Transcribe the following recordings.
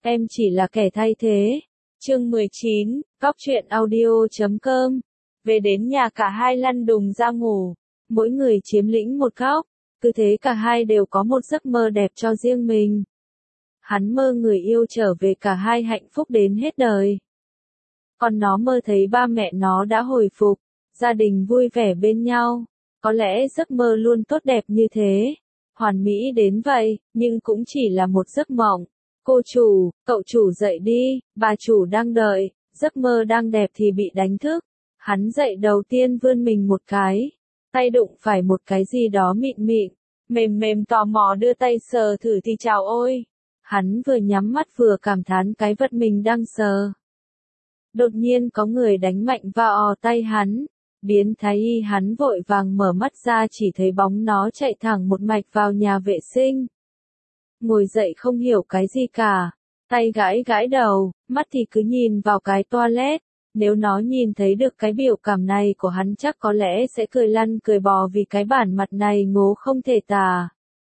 Em chỉ là kẻ thay thế. Chương 19, Góc truyện audio.com. Về đến nhà cả hai lăn đùng ra ngủ. Mỗi người chiếm lĩnh một góc. Cứ thế cả hai đều có một giấc mơ đẹp cho riêng mình. Hắn mơ người yêu trở về, cả hai hạnh phúc đến hết đời. Còn nó mơ thấy ba mẹ nó đã hồi phục, gia đình vui vẻ bên nhau. Có lẽ giấc mơ luôn tốt đẹp như thế, hoàn mỹ đến vậy, nhưng cũng chỉ là một giấc mộng. Cô chủ, cậu chủ dậy đi, bà chủ đang đợi. Giấc mơ đang đẹp thì bị đánh thức. Hắn dậy đầu tiên vươn mình một cái, tay đụng phải một cái gì đó mịn mịn, mềm mềm, tò mò đưa tay sờ thử thì chào ôi. Hắn vừa nhắm mắt vừa cảm thán cái vật mình đang sờ. Đột nhiên có người đánh mạnh vào tay hắn. Biến thái y, hắn vội vàng mở mắt ra, chỉ thấy bóng nó chạy thẳng một mạch vào nhà vệ sinh. Ngồi dậy không hiểu cái gì cả, tay gãi gãi đầu, mắt thì cứ nhìn vào cái toilet. Nếu nó nhìn thấy được cái biểu cảm này của hắn chắc có lẽ sẽ cười lăn cười bò vì cái bản mặt này ngố không thể tả.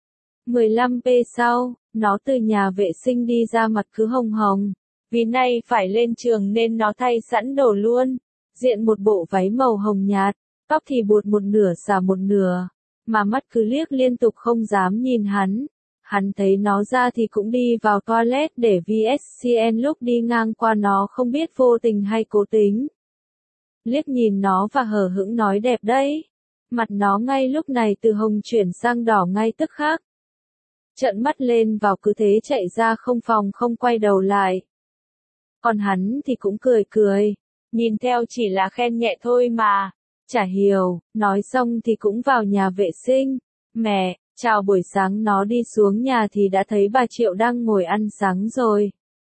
15p sau, nó từ nhà vệ sinh đi ra, mặt cứ hồng hồng. Vì nay phải lên trường nên nó thay sẵn đồ luôn. Diện một bộ váy màu hồng nhạt, tóc thì buột một nửa xả một nửa, mà mắt cứ liếc liên tục không dám nhìn hắn. Hắn thấy nó ra thì cũng đi vào toilet để VSCN, lúc đi ngang qua nó không biết vô tình hay cố tính. Liếc nhìn nó và hờ hững nói đẹp đấy. Mặt nó ngay lúc này từ hồng chuyển sang đỏ ngay tức khắc. Trợn mắt lên vào cứ thế chạy ra không phòng không quay đầu lại. Còn hắn thì cũng cười cười, nhìn theo chỉ là khen nhẹ thôi mà. Chả hiểu, nói xong thì cũng vào nhà vệ sinh. Mẹ, chào buổi sáng. Nó đi xuống nhà thì đã thấy bà Triệu đang ngồi ăn sáng rồi.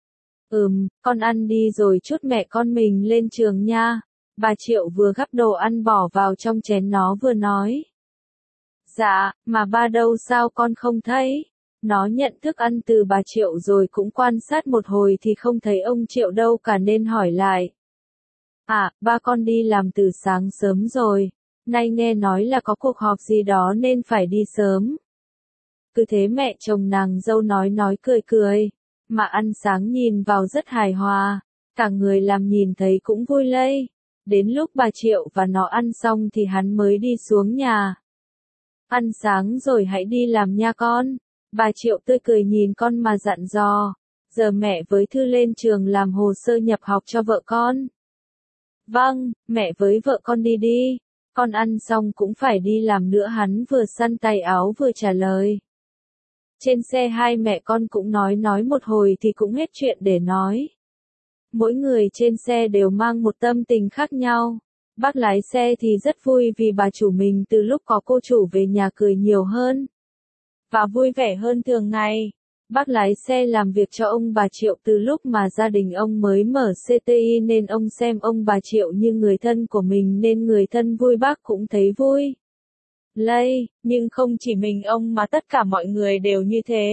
Con ăn đi rồi chút mẹ con mình lên trường nha. Bà Triệu vừa gắp đồ ăn bỏ vào trong chén nó vừa nói. Dạ, mà ba đâu sao con không thấy? Nó nhận thức ăn từ bà Triệu rồi cũng quan sát một hồi thì không thấy ông Triệu đâu cả nên hỏi lại. À, ba con đi làm từ sáng sớm rồi. Nay nghe nói là có cuộc họp gì đó nên phải đi sớm. Cứ thế mẹ chồng nàng dâu nói cười cười, mà ăn sáng nhìn vào rất hài hòa, cả người làm nhìn thấy cũng vui lây. Đến lúc bà Triệu và nó ăn xong thì hắn mới đi xuống nhà. Ăn sáng rồi hãy đi làm nha con. Bà Triệu tươi cười nhìn con mà dặn dò. Giờ mẹ với Thư lên trường làm hồ sơ nhập học cho vợ con. Vâng, mẹ với vợ con đi đi. Con ăn xong cũng phải đi làm nữa, hắn vừa săn tay áo vừa trả lời. Trên xe hai mẹ con cũng nói một hồi thì cũng hết chuyện để nói. Mỗi người trên xe đều mang một tâm tình khác nhau. Bác lái xe thì rất vui vì bà chủ mình từ lúc có cô chủ về nhà cười nhiều hơn và vui vẻ hơn thường ngày. Bác lái xe làm việc cho ông bà Triệu từ lúc mà gia đình ông mới mở CTI nên ông xem ông bà Triệu như người thân của mình nên người thân vui bác cũng thấy vui. Nhưng không chỉ mình ông mà tất cả mọi người đều như thế.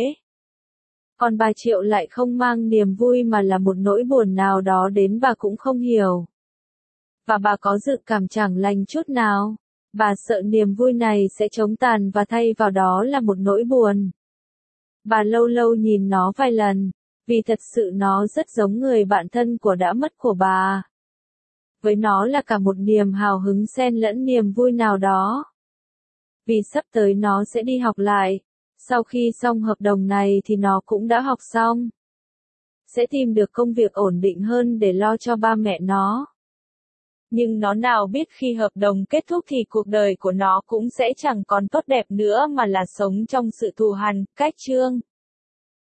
Còn bà Triệu lại không mang niềm vui mà là một nỗi buồn nào đó đến bà cũng không hiểu. Và bà có dự cảm chẳng lành chút nào. Bà sợ niềm vui này sẽ chóng tàn và thay vào đó là một nỗi buồn. Bà lâu lâu nhìn nó vài lần, vì thật sự nó rất giống người bạn thân của đã mất của bà. Với nó là cả một niềm hào hứng xen lẫn niềm vui nào đó. Vì sắp tới nó sẽ đi học lại, sau khi xong hợp đồng này thì nó cũng đã học xong. Sẽ tìm được công việc ổn định hơn để lo cho ba mẹ nó. Nhưng nó nào biết khi hợp đồng kết thúc thì cuộc đời của nó cũng sẽ chẳng còn tốt đẹp nữa mà là sống trong sự thù hằn, cách trương.